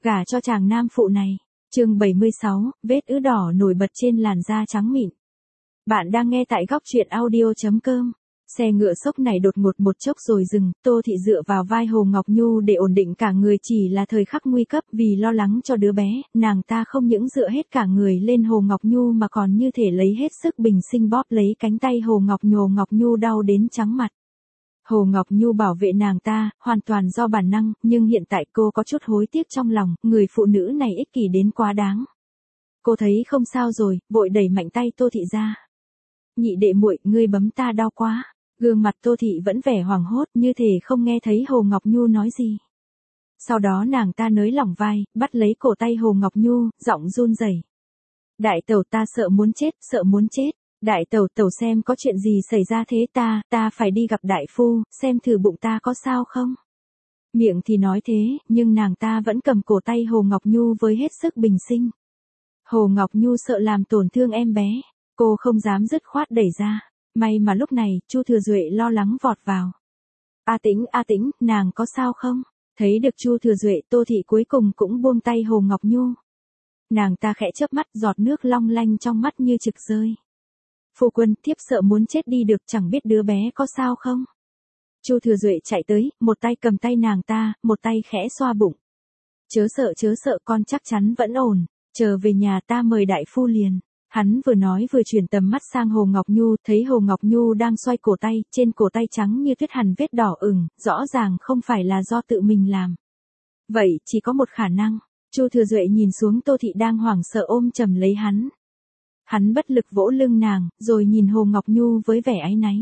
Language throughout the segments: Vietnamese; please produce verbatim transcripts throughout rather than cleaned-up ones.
Gả cho chàng nam phụ này. Chương bảy mươi sáu, vết ứ đỏ nổi bật trên làn da trắng mịn. Bạn đang nghe tại góc truyện audio chấm com. Xe ngựa sốc này đột ngột một chốc rồi dừng, Tô Thị dựa vào vai Hồ Ngọc Nhu để ổn định cả người, chỉ là thời khắc nguy cấp vì lo lắng cho đứa bé, nàng ta không những dựa hết cả người lên Hồ Ngọc Nhu mà còn như thể lấy hết sức bình sinh bóp lấy cánh tay Hồ Ngọc Nhồ Ngọc Nhu đau đến trắng mặt. Hồ Ngọc Nhu bảo vệ nàng ta, hoàn toàn do bản năng, nhưng hiện tại cô có chút hối tiếc trong lòng, người phụ nữ này ích kỷ đến quá đáng. Cô thấy không sao rồi, vội đẩy mạnh tay Tô Thị ra. Nhị đệ muội, ngươi bấm ta đau quá. Gương mặt Tô Thị vẫn vẻ hoảng hốt, như thể không nghe thấy Hồ Ngọc Nhu nói gì. Sau đó nàng ta nới lỏng vai, bắt lấy cổ tay Hồ Ngọc Nhu, giọng run rẩy. Đại tẩu, ta sợ muốn chết, sợ muốn chết. Đại tẩu, tẩu xem có chuyện gì xảy ra thế, ta, ta phải đi gặp đại phu, xem thử bụng ta có sao không. Miệng thì nói thế, nhưng nàng ta vẫn cầm cổ tay Hồ Ngọc Nhu với hết sức bình sinh. Hồ Ngọc Nhu sợ làm tổn thương em bé, cô không dám dứt khoát đẩy ra. May mà lúc này, Chu Thừa Duệ lo lắng vọt vào. A Tĩnh, A Tĩnh, nàng có sao không? Thấy được Chu Thừa Duệ, Tô Thị cuối cùng cũng buông tay Hồ Ngọc Nhu. Nàng ta khẽ chớp mắt, giọt nước long lanh trong mắt như trực rơi. Phu quân, thiếp sợ muốn chết đi được, chẳng biết đứa bé có sao không? Chu Thừa Duệ chạy tới, một tay cầm tay nàng ta, một tay khẽ xoa bụng. Chớ sợ chớ sợ, con chắc chắn vẫn ổn, chờ về nhà ta mời đại phu liền. Hắn vừa nói vừa chuyển tầm mắt sang Hồ Ngọc Nhu, thấy Hồ Ngọc Nhu đang xoay cổ tay, trên cổ tay trắng như tuyết hằn vết đỏ ửng, rõ ràng không phải là do tự mình làm. Vậy, chỉ có một khả năng. Chu Thừa Duệ nhìn xuống Tô Thị đang hoảng sợ ôm chầm lấy hắn. Hắn bất lực vỗ lưng nàng, rồi nhìn Hồ Ngọc Nhu với vẻ áy náy.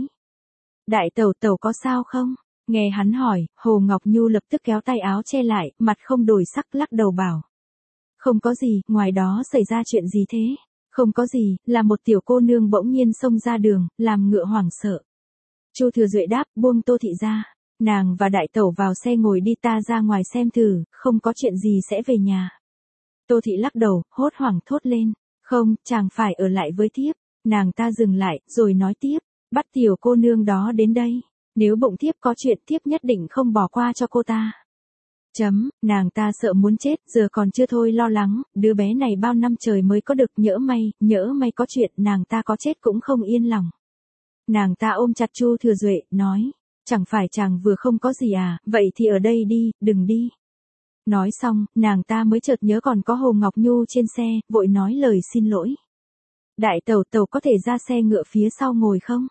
Đại tẩu, tẩu có sao không? Nghe hắn hỏi, Hồ Ngọc Nhu lập tức kéo tay áo che lại, mặt không đổi sắc lắc đầu bảo. Không có gì, ngoài đó xảy ra chuyện gì thế? Không có gì, là một tiểu cô nương bỗng nhiên xông ra đường, làm ngựa hoảng sợ. Chu Thừa Duệ đáp, buông Tô Thị ra. Nàng và đại tẩu vào xe ngồi đi, ta ra ngoài xem thử, không có chuyện gì sẽ về nhà. Tô Thị lắc đầu, hốt hoảng thốt lên. Không, chàng phải ở lại với thiếp. Nàng ta dừng lại, rồi nói tiếp, bắt tiểu cô nương đó đến đây. Nếu bụng thiếp có chuyện, thiếp nhất định không bỏ qua cho cô ta. Chấm, nàng ta sợ muốn chết, giờ còn chưa thôi lo lắng, đứa bé này bao năm trời mới có được, nhỡ may, nhỡ may có chuyện, nàng ta có chết cũng không yên lòng. Nàng ta ôm chặt Chu Thừa Duệ, nói, chẳng phải chàng vừa không có gì à, vậy thì ở đây đi, đừng đi. Nói xong, nàng ta mới chợt nhớ còn có Hồ Ngọc Nhu trên xe, vội nói lời xin lỗi. Đại tẩu, tẩu có thể ra xe ngựa phía sau ngồi không?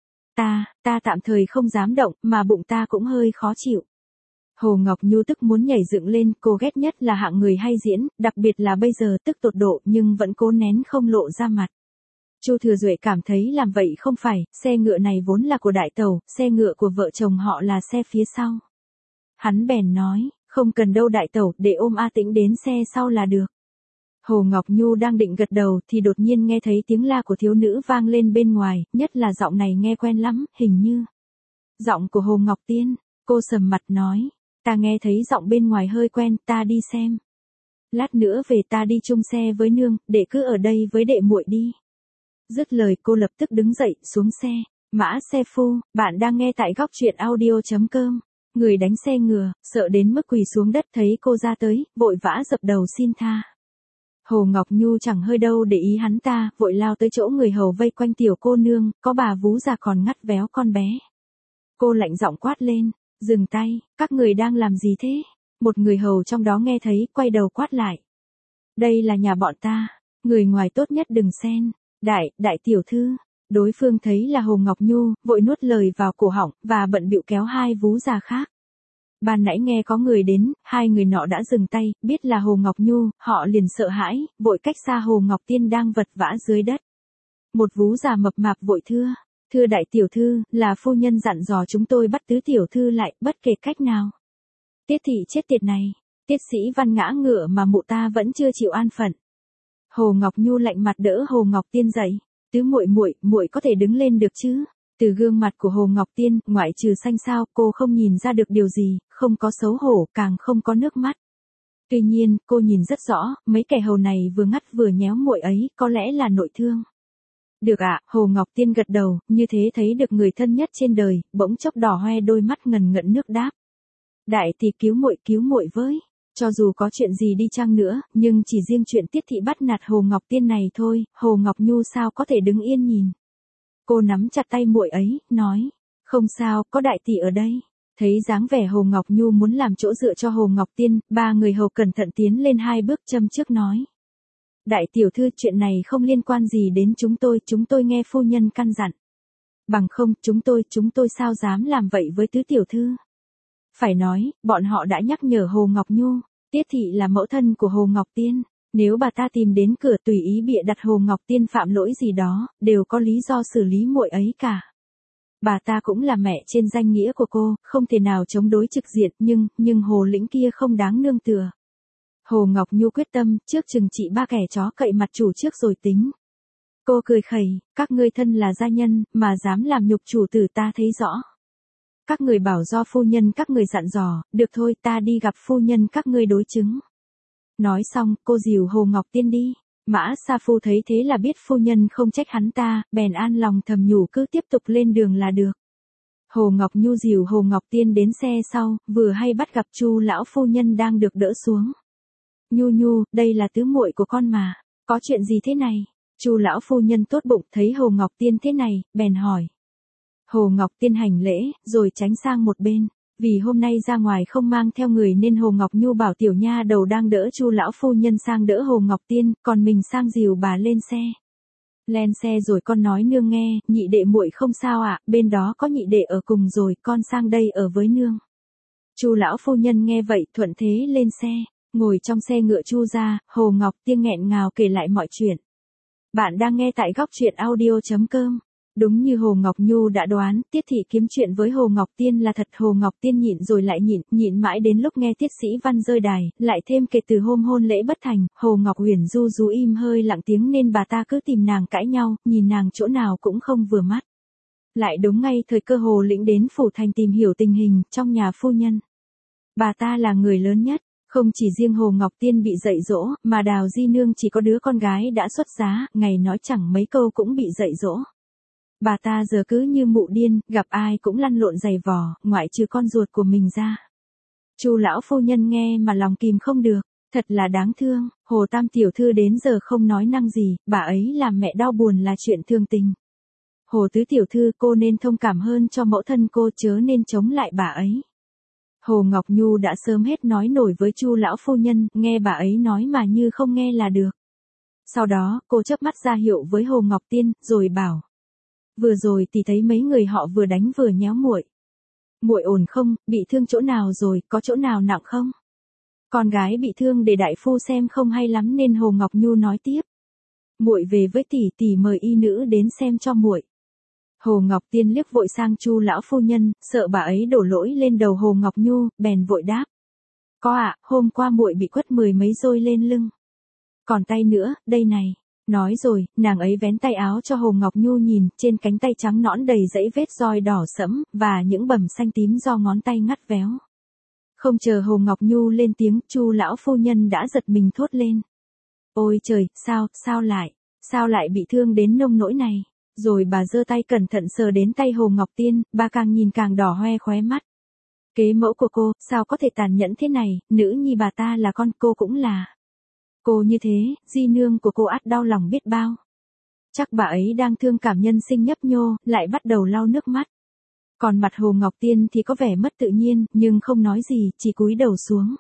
Ta, ta tạm thời không dám động, mà bụng ta cũng hơi khó chịu. Hồ Ngọc Nhu tức muốn nhảy dựng lên, cô ghét nhất là hạng người hay diễn, đặc biệt là bây giờ tức tột độ nhưng vẫn cố nén không lộ ra mặt. Chu Thừa Duệ cảm thấy làm vậy không phải, xe ngựa này vốn là của đại tẩu, xe ngựa của vợ chồng họ là xe phía sau. Hắn bèn nói, không cần đâu đại tẩu, để ôm A Tĩnh đến xe sau là được. Hồ Ngọc Nhu đang định gật đầu thì đột nhiên nghe thấy tiếng la của thiếu nữ vang lên bên ngoài, nhất là giọng này nghe quen lắm, hình như giọng của Hồ Ngọc Tiên. Cô sầm mặt nói, ta nghe thấy giọng bên ngoài hơi quen, ta đi xem. Lát nữa về ta đi chung xe với nương, để cứ ở đây với đệ muội đi. Dứt lời cô lập tức đứng dậy, xuống xe. Mã xe phu, bạn đang nghe tại góc truyện audio chấm com. Người đánh xe ngựa, sợ đến mức quỳ xuống đất thấy cô ra tới, vội vã dập đầu xin tha. Hồ Ngọc Nhu chẳng hơi đâu để ý hắn ta, vội lao tới chỗ người hầu vây quanh tiểu cô nương, có bà vú già còn ngắt véo con bé. Cô lạnh giọng quát lên, dừng tay, các người đang làm gì thế? Một người hầu trong đó nghe thấy, quay đầu quát lại. Đây là nhà bọn ta, người ngoài tốt nhất đừng xen. Đại, đại tiểu thư. Đối phương thấy là Hồ Ngọc Nhu, vội nuốt lời vào cổ họng, và bận bịu kéo hai vú già khác. Ban nãy nghe có người đến, hai người nọ đã dừng tay, biết là Hồ Ngọc Nhu, họ liền sợ hãi, vội cách xa Hồ Ngọc Tiên đang vật vã dưới đất. Một vú già mập mạp vội thưa, thưa đại tiểu thư, là phu nhân dặn dò chúng tôi bắt tứ tiểu thư lại, bất kể cách nào. Tiết thị chết tiệt này, tiết sĩ văn ngã ngựa mà mụ ta vẫn chưa chịu an phận. Hồ Ngọc Nhu lạnh mặt đỡ Hồ Ngọc Tiên dậy, tứ muội muội, muội có thể đứng lên được chứ? Từ gương mặt của Hồ Ngọc Tiên, ngoại trừ xanh xao, cô không nhìn ra được điều gì, không có xấu hổ, càng không có nước mắt. Tuy nhiên, cô nhìn rất rõ, mấy kẻ hầu này vừa ngắt vừa nhéo muội ấy, có lẽ là nội thương. Được ạ, à, Hồ Ngọc Tiên gật đầu, như thế thấy được người thân nhất trên đời, bỗng chốc đỏ hoe đôi mắt ngần ngận nước đáp. Đại thì cứu muội cứu muội với. Cho dù có chuyện gì đi chăng nữa, nhưng chỉ riêng chuyện Tiết thị bắt nạt Hồ Ngọc Tiên này thôi, Hồ Ngọc Nhu sao có thể đứng yên nhìn. Cô nắm chặt tay muội ấy, nói, không sao, có đại tỷ ở đây. Thấy dáng vẻ Hồ Ngọc Nhu muốn làm chỗ dựa cho Hồ Ngọc Tiên, ba người hầu cẩn thận tiến lên hai bước châm trước nói. Đại tiểu thư, chuyện này không liên quan gì đến chúng tôi, chúng tôi nghe phu nhân căn dặn. Bằng không, chúng tôi, chúng tôi sao dám làm vậy với tứ tiểu thư. Phải nói, bọn họ đã nhắc nhở Hồ Ngọc Nhu, Tiết thị là mẫu thân của Hồ Ngọc Tiên. Nếu bà ta tìm đến cửa tùy ý bịa đặt Hồ Ngọc Tiên phạm lỗi gì đó, đều có lý do xử lý muội ấy cả. Bà ta cũng là mẹ trên danh nghĩa của cô, không thể nào chống đối trực diện, nhưng, nhưng Hồ Lĩnh kia không đáng nương tựa. Hồ Ngọc Nhu quyết tâm, trước chừng trị ba kẻ chó cậy mặt chủ trước rồi tính. Cô cười khẩy, các ngươi thân là gia nhân, mà dám làm nhục chủ tử ta thấy rõ. Các người bảo do phu nhân các người dặn dò, được thôi ta đi gặp phu nhân các ngươi đối chứng. Nói xong, cô dìu Hồ Ngọc Tiên đi. Mã Sa Phu thấy thế là biết phu nhân không trách hắn ta, bèn an lòng thầm nhủ cứ tiếp tục lên đường là được. Hồ Ngọc Nhu dìu Hồ Ngọc Tiên đến xe sau, vừa hay bắt gặp Chu lão phu nhân đang được đỡ xuống. Nhu Nhu, đây là tứ muội của con mà, có chuyện gì thế này? Chu lão phu nhân tốt bụng thấy Hồ Ngọc Tiên thế này, bèn hỏi. Hồ Ngọc Tiên hành lễ, rồi tránh sang một bên. Vì hôm nay ra ngoài không mang theo người nên Hồ Ngọc Nhu bảo tiểu nha đầu đang đỡ Chu lão phu nhân sang đỡ Hồ Ngọc Tiên, còn mình sang dìu bà lên xe. Lên xe rồi con nói nương nghe, nhị đệ muội không sao ạ, à, bên đó có nhị đệ ở cùng rồi, con sang đây ở với nương. Chu lão phu nhân nghe vậy thuận thế lên xe, ngồi trong xe ngựa Chu ra, Hồ Ngọc Tiên nghẹn ngào kể lại mọi chuyện. Bạn đang nghe tại góc truyện audio chấm com. Đúng như Hồ Ngọc Nhu đã đoán, Tiết thị kiếm chuyện với Hồ Ngọc Tiên là thật. Hồ Ngọc Tiên nhịn rồi lại nhịn, nhịn mãi đến lúc nghe Tiết Sĩ Văn rơi đài, lại thêm kể từ hôm hôn lễ bất thành, Hồ Ngọc Huyền Du Du im hơi lặng tiếng nên bà ta cứ tìm nàng cãi nhau, nhìn nàng chỗ nào cũng không vừa mắt. Lại đúng ngay thời cơ Hồ Lĩnh đến phủ thành tìm hiểu tình hình trong nhà phu nhân. Bà ta là người lớn nhất. Không chỉ riêng Hồ Ngọc Tiên bị dạy dỗ, mà Đào Di Nương chỉ có đứa con gái đã xuất giá, ngày nói chẳng mấy câu cũng bị dạy dỗ. Bà ta giờ cứ như mụ điên, gặp ai cũng lăn lộn giày vò, ngoại trừ con ruột của mình ra. Chu lão phu nhân nghe mà lòng kìm không được, thật là đáng thương, Hồ Tam tiểu thư đến giờ không nói năng gì, bà ấy làm mẹ đau buồn là chuyện thường tình. Hồ Tứ tiểu thư, cô nên thông cảm hơn cho mẫu thân cô, chớ nên chống lại bà ấy. Hồ Ngọc Nhu đã sớm hết nói nổi với Chu lão phu nhân, nghe bà ấy nói mà như không nghe là được. Sau đó, cô chớp mắt ra hiệu với Hồ Ngọc Tiên, rồi bảo. Vừa rồi thì thấy mấy người họ vừa đánh vừa nhéo muội. Muội ổn không, bị thương chỗ nào rồi, có chỗ nào nặng không? Con gái bị thương để đại phu xem không hay lắm nên Hồ Ngọc Nhu nói tiếp. Muội về với tỷ, tỷ mời y nữ đến xem cho muội. Hồ Ngọc Tiên liếc vội sang Chu lão phu nhân, sợ bà ấy đổ lỗi lên đầu Hồ Ngọc Nhu, bèn vội đáp. Có ạ, à, hôm qua muội bị quất mười mấy roi lên lưng. Còn tay nữa, đây này. Nói rồi, nàng ấy vén tay áo cho Hồ Ngọc Nhu nhìn, trên cánh tay trắng nõn đầy dãy vết roi đỏ sẫm, và những bầm xanh tím do ngón tay ngắt véo. Không chờ Hồ Ngọc Nhu lên tiếng, Chu lão phu nhân đã giật mình thốt lên. Ôi trời, sao, sao lại, sao lại bị thương đến nông nỗi này? Rồi bà giơ tay cẩn thận sờ đến tay Hồ Ngọc Tiên, bà càng nhìn càng đỏ hoe khóe mắt. Kế mẫu của cô, sao có thể tàn nhẫn thế này, nữ nhi bà ta là con cô cũng là. Cô như thế, Di Nương của cô ắt đau lòng biết bao. Chắc bà ấy đang thương cảm nhân sinh nhấp nhô, lại bắt đầu lau nước mắt. Còn mặt Hồ Ngọc Tiên thì có vẻ mất tự nhiên, nhưng không nói gì, chỉ cúi đầu xuống.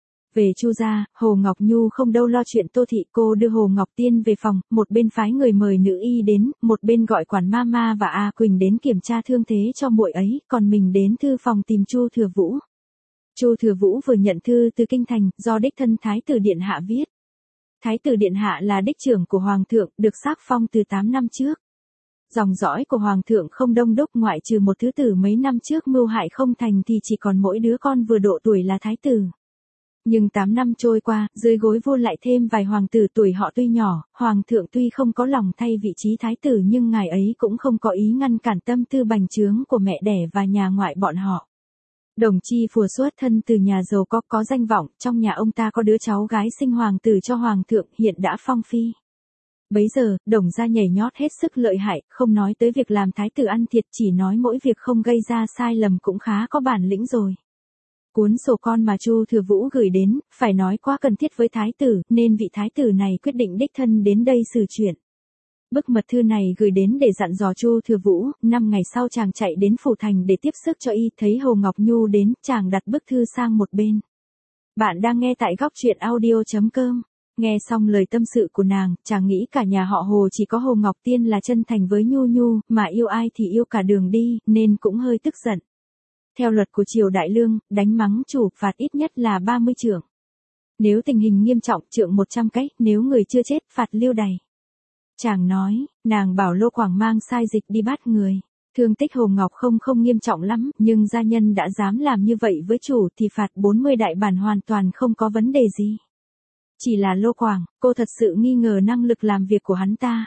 Về Chu gia, Hồ Ngọc Nhu không đâu lo chuyện Tô thị, cô đưa Hồ Ngọc Tiên về phòng, một bên phái người mời nữ y đến, một bên gọi quản Mama và A Quỳnh đến kiểm tra thương thế cho muội ấy, còn mình đến thư phòng tìm Chu Thừa Vũ. Chu Thừa Vũ vừa nhận thư từ kinh thành, do đích thân Thái tử điện hạ viết. Thái tử điện hạ là đích trưởng của hoàng thượng, được sắc phong từ tám năm trước. Dòng dõi của hoàng thượng không đông đúc, ngoại trừ một thứ tử mấy năm trước mưu hại không thành thì chỉ còn mỗi đứa con vừa độ tuổi là thái tử. Nhưng tám năm trôi qua, dưới gối vua lại thêm vài hoàng tử tuổi họ tuy nhỏ, hoàng thượng tuy không có lòng thay vị trí thái tử nhưng ngài ấy cũng không có ý ngăn cản tâm tư bành trướng của mẹ đẻ và nhà ngoại bọn họ. Đồng Chi Phùa xuất thân từ nhà giàu có có danh vọng, trong nhà ông ta có đứa cháu gái sinh hoàng tử cho hoàng thượng, hiện đã phong phi. Bấy giờ, Đồng gia nhảy nhót hết sức lợi hại, không nói tới việc làm thái tử ăn thiệt, chỉ nói mỗi việc không gây ra sai lầm cũng khá có bản lĩnh rồi. Cuốn sổ con mà Chu Thừa Vũ gửi đến, phải nói quá cần thiết với thái tử, nên vị thái tử này quyết định đích thân đến đây xử chuyện. Bức mật thư này gửi đến để dặn dò Chu Thừa Vũ, năm ngày sau chàng chạy đến phủ thành để tiếp sức cho y, thấy Hồ Ngọc Nhu đến, chàng đặt bức thư sang một bên. Bạn đang nghe tại góc truyện audio chấm com. Nghe xong lời tâm sự của nàng, chàng nghĩ cả nhà họ Hồ chỉ có Hồ Ngọc Tiên là chân thành với Nhu Nhu, mà yêu ai thì yêu cả đường đi, nên cũng hơi tức giận. Theo luật của triều đại lương, đánh mắng chủ phạt ít nhất là ba mươi trượng. Nếu tình hình nghiêm trọng trượng một trăm cái, nếu người chưa chết phạt lưu đày. Chàng nói, nàng bảo Lô Quảng mang sai dịch đi bắt người. Thương tích Hồ Ngọc không không nghiêm trọng lắm, nhưng gia nhân đã dám làm như vậy với chủ thì phạt bốn mươi đại bản hoàn toàn không có vấn đề gì. Chỉ là Lô Quảng, cô thật sự nghi ngờ năng lực làm việc của hắn ta.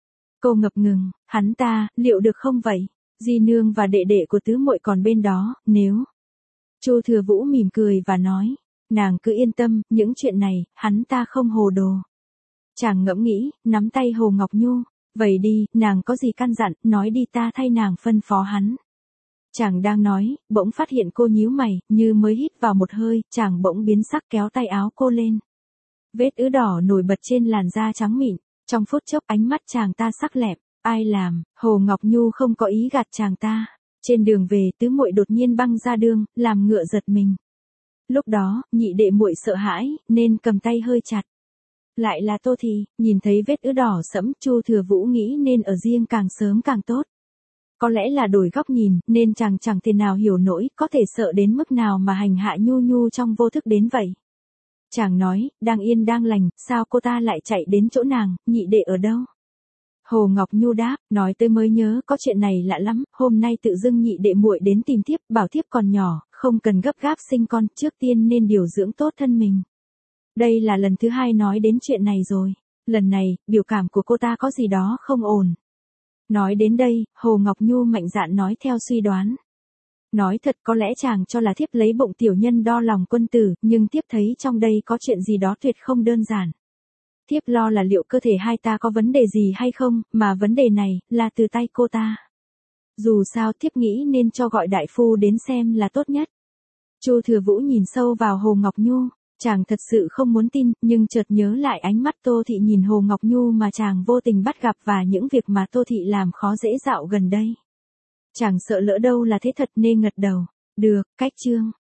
Cô ngập ngừng, hắn ta, liệu được không vậy? Di nương và đệ đệ của tứ muội còn bên đó, nếu... Chu Thừa Vũ mỉm cười và nói, nàng cứ yên tâm, những chuyện này, hắn ta không hồ đồ. Chàng ngẫm nghĩ, nắm tay Hồ Ngọc Nhu, vậy đi, nàng có gì căn dặn, nói đi ta thay nàng phân phó hắn. Chàng đang nói, bỗng phát hiện cô nhíu mày, như mới hít vào một hơi, chàng bỗng biến sắc kéo tay áo cô lên. Vết ứ đỏ nổi bật trên làn da trắng mịn, trong phút chốc ánh mắt chàng ta sắc lẹm, ai làm, Hồ Ngọc Nhu không có ý gạt chàng ta. Trên đường về tứ muội đột nhiên băng ra đường, làm ngựa giật mình. Lúc đó, nhị đệ muội sợ hãi, nên cầm tay hơi chặt. Lại là Tô Thị, nhìn thấy vết ứ đỏ sẫm, Chu Thừa Vũ nghĩ nên ở riêng càng sớm càng tốt. Có lẽ là đổi góc nhìn, nên chàng chẳng thể nào hiểu nổi, có thể sợ đến mức nào mà hành hạ Nhu Nhu trong vô thức đến vậy. Chàng nói, đang yên đang lành, sao cô ta lại chạy đến chỗ nàng, nhị đệ ở đâu? Hồ Ngọc Nhu đáp, nói tới mới nhớ, có chuyện này lạ lắm, hôm nay tự dưng nhị đệ muội đến tìm thiếp, bảo thiếp còn nhỏ, không cần gấp gáp sinh con, trước tiên nên điều dưỡng tốt thân mình. Đây là lần thứ hai nói đến chuyện này rồi. Lần này, biểu cảm của cô ta có gì đó không ổn. Nói đến đây, Hồ Ngọc Nhu mạnh dạn nói theo suy đoán. Nói thật có lẽ chàng cho là thiếp lấy bụng tiểu nhân đo lòng quân tử, nhưng thiếp thấy trong đây có chuyện gì đó tuyệt không đơn giản. Thiếp lo là liệu cơ thể hai ta có vấn đề gì hay không, mà vấn đề này, là từ tay cô ta. Dù sao thiếp nghĩ nên cho gọi đại phu đến xem là tốt nhất. Chu Thừa Vũ nhìn sâu vào Hồ Ngọc Nhu. Chàng thật sự không muốn tin, nhưng chợt nhớ lại ánh mắt Tô Thị nhìn Hồ Ngọc Nhu mà chàng vô tình bắt gặp và những việc mà Tô Thị làm khó dễ dạo gần đây. Chàng sợ lỡ đâu là thế thật nên ngật đầu. Được, cách chương.